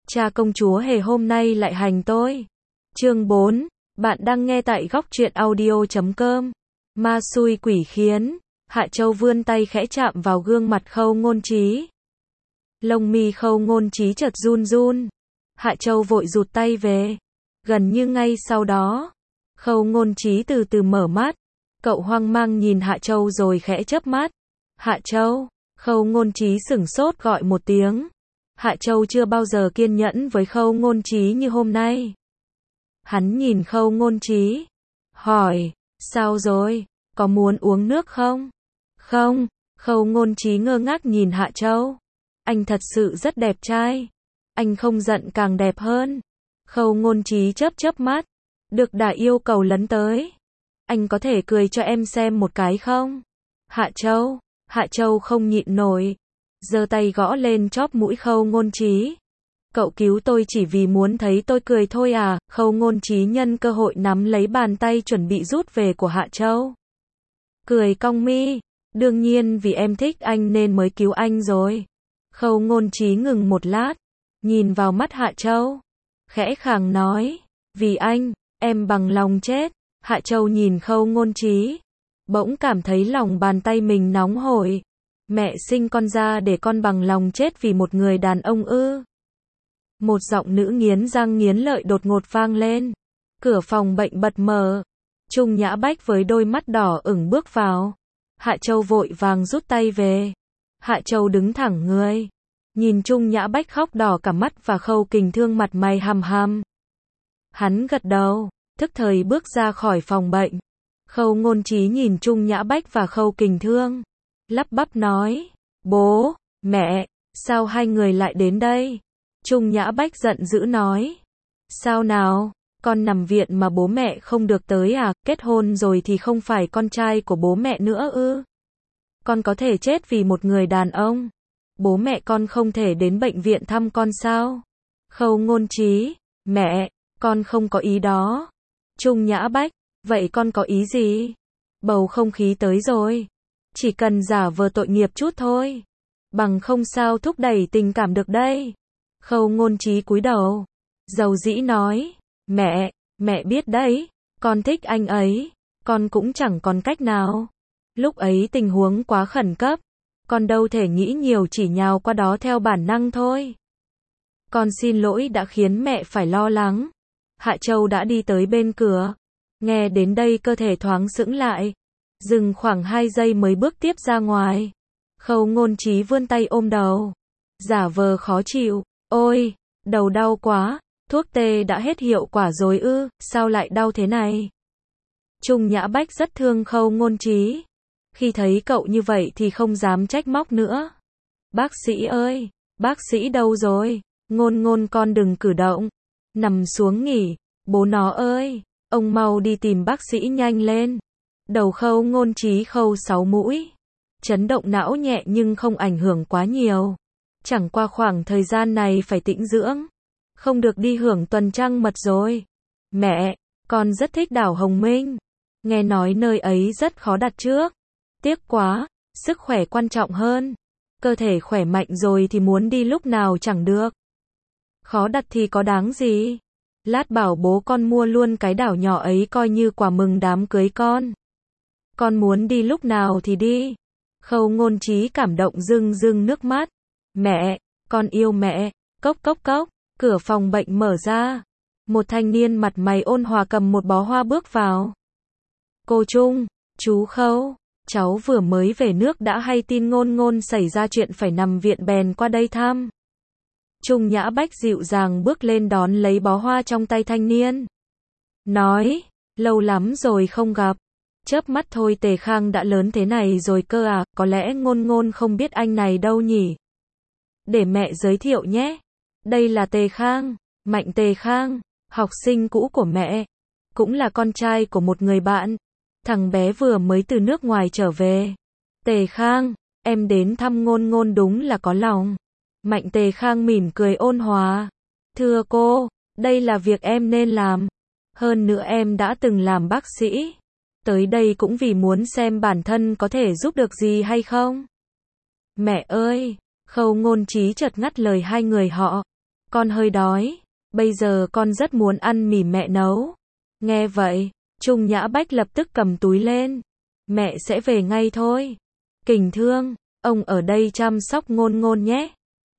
Cha công chúa hề hôm nay lại hành tôi. Chương 4, bạn đang nghe tại góc truyện audio.com. Ma xui quỷ khiến, Hạ Châu vươn tay khẽ chạm vào gương mặt Khâu Ngôn Trí. Lông mi Khâu Ngôn Trí chợt run run. Hạ Châu vội rụt tay về. Gần như ngay sau đó, Khâu Ngôn Trí từ từ mở mắt. Cậu hoang mang nhìn Hạ Châu rồi khẽ chớp mắt. Hạ Châu, Khâu Ngôn Trí sửng sốt gọi một tiếng. Hạ Châu chưa bao giờ kiên nhẫn với Khâu Ngôn Trí như hôm nay. Hắn nhìn Khâu Ngôn Trí, hỏi, sao rồi, có muốn uống nước không? Không, Khâu Ngôn Trí ngơ ngác nhìn Hạ Châu. Anh thật sự rất đẹp trai. Anh không giận càng đẹp hơn. Khâu Ngôn Trí chớp chớp mắt. Được đã yêu cầu lấn tới. Anh có thể cười cho em xem một cái không? Hạ Châu không nhịn nổi. Giơ tay gõ lên chóp mũi Khâu Ngôn Trí. Cậu cứu tôi chỉ vì muốn thấy tôi cười thôi à? Khâu Ngôn Trí nhân cơ hội nắm lấy bàn tay chuẩn bị rút về của Hạ Châu. Cười cong mi. Đương nhiên vì em thích anh nên mới cứu anh rồi. Khâu Ngôn Trí ngừng một lát. Nhìn vào mắt Hạ Châu. Khẽ khàng nói. Vì anh, em bằng lòng chết. Hạ Châu nhìn Khâu Ngôn Trí. Bỗng cảm thấy lòng bàn tay mình nóng hổi. Mẹ sinh con ra để con bằng lòng chết vì một người đàn ông ư? Một giọng nữ nghiến răng nghiến lợi đột ngột vang lên. Cửa phòng bệnh bật mở. Trung Nhã Bách với đôi mắt đỏ ửng bước vào. Hạ Châu vội vàng rút tay về. Hạ Châu đứng thẳng người. Nhìn Trung Nhã Bách khóc đỏ cả mắt và Khâu Kình Thương mặt mày hăm hăm. Hắn gật đầu, thức thời bước ra khỏi phòng bệnh. Khâu Ngôn Trí nhìn Trung Nhã Bách và Khâu Kình Thương. Lắp bắp nói, bố, mẹ, sao hai người lại đến đây? Trung Nhã Bách giận dữ nói, sao nào, con nằm viện mà bố mẹ không được tới à, kết hôn rồi thì không phải con trai của bố mẹ nữa ư? Con có thể chết vì một người đàn ông, bố mẹ con không thể đến bệnh viện thăm con sao? Khâu Ngôn Trí, mẹ, con không có ý đó. Trung Nhã Bách, vậy con có ý gì? Bầu không khí tới rồi. Chỉ cần giả vờ tội nghiệp chút thôi. Bằng không sao thúc đẩy tình cảm được đây. Khâu Ngôn Trí cúi đầu. Dầu dĩ nói. Mẹ biết đấy. Con thích anh ấy. Con cũng chẳng còn cách nào. Lúc ấy tình huống quá khẩn cấp. Con đâu thể nghĩ nhiều chỉ nhào qua đó theo bản năng thôi. Con xin lỗi đã khiến mẹ phải lo lắng. Hạ Châu đã đi tới bên cửa. Nghe đến đây cơ thể thoáng sững lại. Dừng khoảng 2 giây mới bước tiếp ra ngoài. Khâu Ngôn Trí vươn tay ôm đầu. Giả vờ khó chịu. Ôi, đầu đau quá. Thuốc tê đã hết hiệu quả rồi ư, sao lại đau thế này? Trung Nhã Bách rất thương Khâu Ngôn Trí. Khi thấy cậu như vậy thì không dám trách móc nữa. Bác sĩ ơi, bác sĩ đâu rồi? Ngôn con đừng cử động. Nằm xuống nghỉ. Bố nó ơi, ông mau đi tìm bác sĩ nhanh lên. Đầu Khâu Ngôn Trí khâu 6 mũi. Chấn động não nhẹ nhưng không ảnh hưởng quá nhiều. Chẳng qua khoảng thời gian này phải tĩnh dưỡng. Không được đi hưởng tuần trăng mật rồi. Mẹ, con rất thích đảo Hồng Minh. Nghe nói nơi ấy rất khó đặt trước. Tiếc quá, sức khỏe quan trọng hơn. Cơ thể khỏe mạnh rồi thì muốn đi lúc nào chẳng được. Khó đặt thì có đáng gì. Lát bảo bố con mua luôn cái đảo nhỏ ấy coi như quà mừng đám cưới con. Con muốn đi lúc nào thì đi. Khâu Ngôn Trí cảm động rưng rưng nước mắt. Mẹ, con yêu mẹ. Cốc cốc cốc, cửa phòng bệnh mở ra. Một thanh niên mặt mày ôn hòa cầm một bó hoa bước vào. Cô Trung, chú Khâu, cháu vừa mới về nước đã hay tin Ngôn xảy ra chuyện phải nằm viện bèn qua đây thăm. Trung Nhã Bách dịu dàng bước lên đón lấy bó hoa trong tay thanh niên. Nói, lâu lắm rồi không gặp. Chớp mắt thôi Tề Khang đã lớn thế này rồi cơ à, có lẽ Ngôn không biết anh này đâu nhỉ. Để mẹ giới thiệu nhé. Đây là Tề Khang, Mạnh Tề Khang, học sinh cũ của mẹ. Cũng là con trai của một người bạn. Thằng bé vừa mới từ nước ngoài trở về. Tề Khang, em đến thăm Ngôn đúng là có lòng. Mạnh Tề Khang mỉm cười ôn hòa. Thưa cô, đây là việc em nên làm. Hơn nữa em đã từng làm bác sĩ. Tới đây cũng vì muốn xem bản thân có thể giúp được gì hay không. Mẹ ơi, Khâu Ngôn Trí chợt ngắt lời hai người họ. con hơi đói. Bây giờ con rất muốn ăn mì mẹ nấu. Nghe vậy, Trung Nhã Bách lập tức cầm túi lên. Mẹ sẽ về ngay thôi. Kình Thương, ông ở đây chăm sóc Ngôn Ngôn nhé.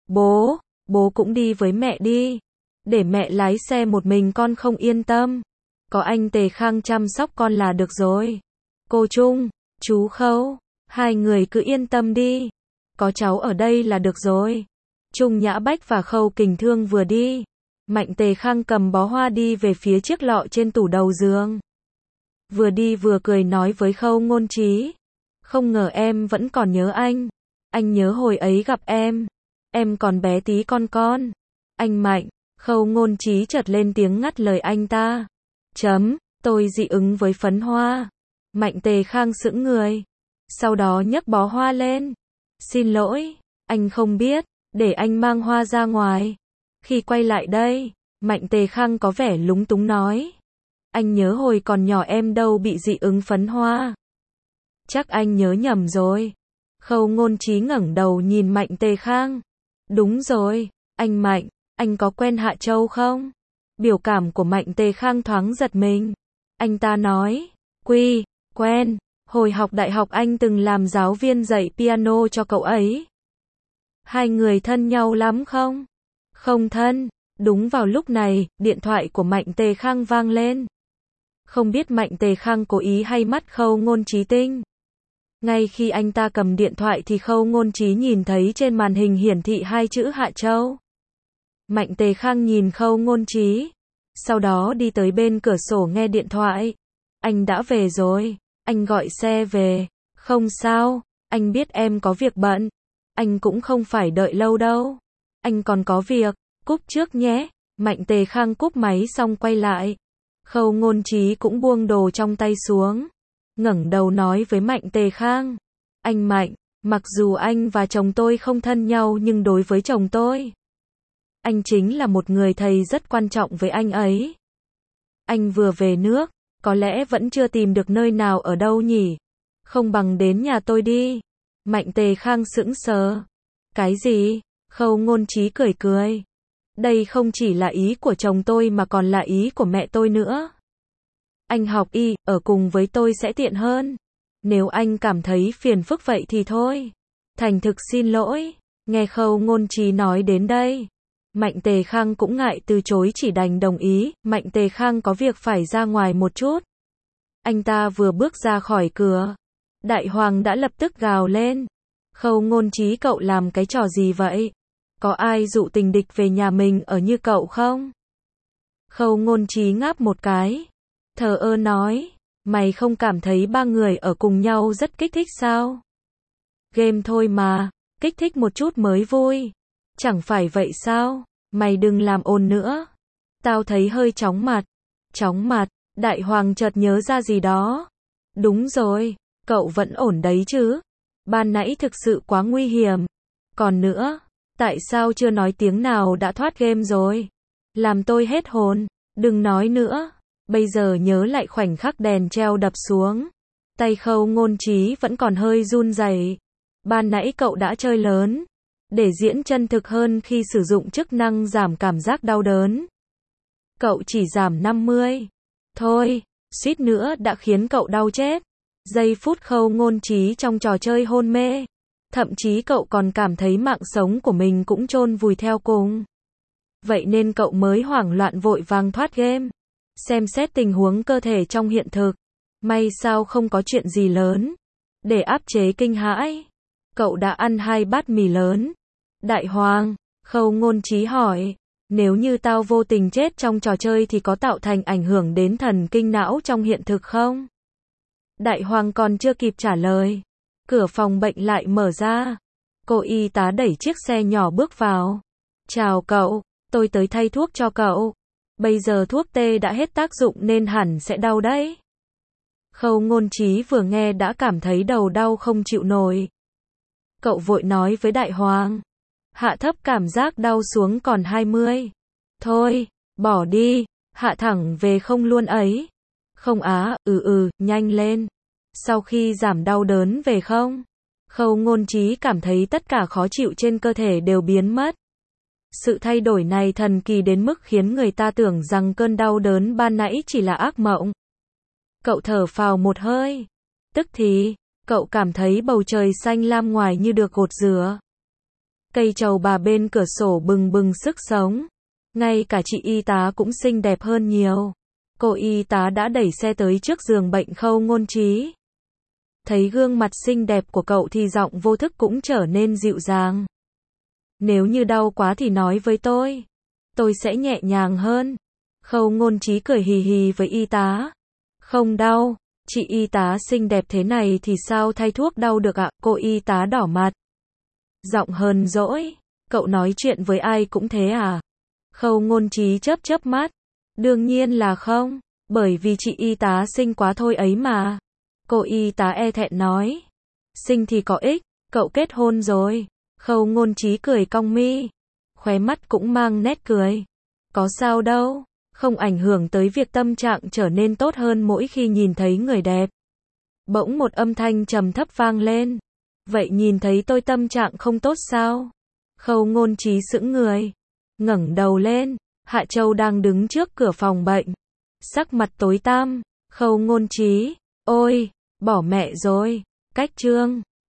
Bố cũng đi với mẹ đi. Để mẹ lái xe một mình con không yên tâm. Có anh Tề Khang chăm sóc con là được rồi. Cô Trung, chú Khâu, hai người cứ yên tâm đi. Có cháu ở đây là được rồi. Trung Nhã Bách và Khâu Kình Thương vừa đi. Mạnh Tề Khang cầm bó hoa đi về phía chiếc lọ trên tủ đầu giường. Vừa đi vừa cười nói với Khâu Ngôn Trí. Không ngờ em vẫn còn nhớ anh. Anh nhớ hồi ấy gặp em. Em còn bé tí con. Anh Mạnh, Khâu Ngôn Trí chợt lên tiếng ngắt lời anh ta. Tôi dị ứng với phấn hoa. Mạnh Tề Khang sững người. Sau đó nhấc bó hoa lên. Xin lỗi, anh không biết, để anh mang hoa ra ngoài. Khi quay lại đây, Mạnh Tề Khang có vẻ lúng túng nói. Anh nhớ hồi còn nhỏ em đâu bị dị ứng phấn hoa. Chắc anh nhớ nhầm rồi. Khâu Ngôn Trí ngẩng đầu nhìn Mạnh Tề Khang. Đúng rồi, anh Mạnh, anh có quen Hạ Châu không? Biểu cảm của Mạnh Tề Khang thoáng giật mình. Anh ta nói, quen, hồi học đại học anh từng làm giáo viên dạy piano cho cậu ấy. Hai người thân nhau lắm không? Không thân. Đúng vào lúc này, điện thoại của Mạnh Tề Khang vang lên. Không biết Mạnh Tề Khang cố ý hay mắt Khâu Ngôn Trí tinh. Ngay khi anh ta cầm điện thoại thì Khâu Ngôn Trí nhìn thấy trên màn hình hiển thị hai chữ Hạ Châu. Mạnh Tề Khang nhìn Khâu Ngôn Trí, sau đó đi tới bên cửa sổ nghe điện thoại. Anh đã về rồi, anh gọi xe về. Không sao, anh biết em có việc bận. Anh cũng không phải đợi lâu đâu. Anh còn có việc, cúp trước nhé. Mạnh Tề Khang cúp máy xong quay lại. Khâu Ngôn Trí cũng buông đồ trong tay xuống. Ngẩng đầu nói với Mạnh Tề Khang. Anh Mạnh, mặc dù anh và chồng tôi không thân nhau nhưng đối với chồng tôi, anh chính là một người thầy rất quan trọng với anh ấy. Anh vừa về nước, có lẽ vẫn chưa tìm được nơi nào ở đâu nhỉ? Không bằng đến nhà tôi đi. Mạnh Tề Khang sững sờ. Cái gì? Khâu Ngôn Trí cười. Đây không chỉ là ý của chồng tôi mà còn là ý của mẹ tôi nữa. Anh học y, ở cùng với tôi sẽ tiện hơn. Nếu anh cảm thấy phiền phức vậy thì thôi. Thành thực xin lỗi. Nghe Khâu Ngôn Trí nói đến đây, Mạnh Tề Khang cũng ngại từ chối chỉ đành đồng ý. Mạnh Tề Khang có việc phải ra ngoài một chút. Anh ta vừa bước ra khỏi cửa, Đại Hoàng đã lập tức gào lên. Khâu Ngôn Trí, cậu làm cái trò gì vậy? Có ai dụ tình địch về nhà mình ở như cậu không? Khâu Ngôn Trí ngáp một cái, thờ ơ nói, mày không cảm thấy ba người ở cùng nhau rất kích thích sao? Game thôi mà, kích thích một chút mới vui. Chẳng phải vậy sao? Mày đừng làm ồn nữa. Tao thấy hơi chóng mặt. Chóng mặt, Đại Hoàng chợt nhớ ra gì đó. Đúng rồi, cậu vẫn ổn đấy chứ? Ban nãy thực sự quá nguy hiểm. Còn nữa, tại sao chưa nói tiếng nào đã thoát game rồi? Làm tôi hết hồn. Đừng nói nữa. Bây giờ nhớ lại khoảnh khắc đèn treo đập xuống. Tay Khâu Ngôn Trí vẫn còn hơi run rẩy. Ban nãy cậu đã chơi lớn. Để diễn chân thực hơn khi sử dụng chức năng giảm cảm giác đau đớn. Cậu chỉ giảm 50. Thôi, suýt nữa đã khiến cậu đau chết. Giây phút Khâu Ngôn Trí trong trò chơi hôn mê. Thậm chí cậu còn cảm thấy mạng sống của mình cũng chôn vùi theo cùng. Vậy nên cậu mới hoảng loạn vội vàng thoát game. Xem xét tình huống cơ thể trong hiện thực. May sao không có chuyện gì lớn. Để áp chế kinh hãi, cậu đã ăn 2 bát mì lớn. Đại Hoàng, Khâu Ngôn Trí hỏi, nếu như tao vô tình chết trong trò chơi thì có tạo thành ảnh hưởng đến thần kinh não trong hiện thực không? Đại Hoàng còn chưa kịp trả lời, cửa phòng bệnh lại mở ra. Cô y tá đẩy chiếc xe nhỏ bước vào. Chào cậu, tôi tới thay thuốc cho cậu. Bây giờ thuốc tê đã hết tác dụng nên hẳn sẽ đau đấy. Khâu Ngôn Trí vừa nghe đã cảm thấy đầu đau không chịu nổi. Cậu vội nói với Đại Hoàng, hạ thấp cảm giác đau xuống còn 20. Thôi, bỏ đi, hạ thẳng về không luôn ấy. Không á, nhanh lên. Sau khi giảm đau đớn về không? Khâu Ngôn Trí cảm thấy tất cả khó chịu trên cơ thể đều biến mất. Sự thay đổi này thần kỳ đến mức khiến người ta tưởng rằng cơn đau đớn ban nãy chỉ là ác mộng. Cậu thở phào một hơi. Tức thì, cậu cảm thấy bầu trời xanh lam ngoài như được gột rửa. Cây trầu bà bên cửa sổ bừng bừng sức sống. Ngay cả chị y tá cũng xinh đẹp hơn nhiều. Cô y tá đã đẩy xe tới trước giường bệnh Khâu Ngôn Trí. Thấy gương mặt xinh đẹp của cậu thì giọng vô thức cũng trở nên dịu dàng. Nếu như đau quá thì nói với tôi sẽ nhẹ nhàng hơn. Khâu Ngôn Trí cười hì hì với y tá. Không đau, chị y tá xinh đẹp thế này thì sao thay thuốc đau được ạ? Cô y tá đỏ mặt. Giọng hờn dỗi, cậu nói chuyện với ai cũng thế à? Khâu Ngôn Trí chớp chớp mắt. Đương nhiên là không, bởi vì chị y tá xinh quá thôi ấy mà. Cô y tá e thẹn nói. Xinh thì có ích, cậu kết hôn rồi. Khâu Ngôn Trí cười cong mi, khóe mắt cũng mang nét cười. Có sao đâu, không ảnh hưởng tới việc tâm trạng trở nên tốt hơn mỗi khi nhìn thấy người đẹp. Bỗng một âm thanh trầm thấp vang lên. Vậy nhìn thấy tôi tâm trạng không tốt sao? Khâu Ngôn Trí sững người, ngẩng đầu lên, Hạ Châu đang đứng trước cửa phòng bệnh. Sắc mặt tối tăm, Khâu Ngôn Trí, ôi, bỏ mẹ rồi, cách chương.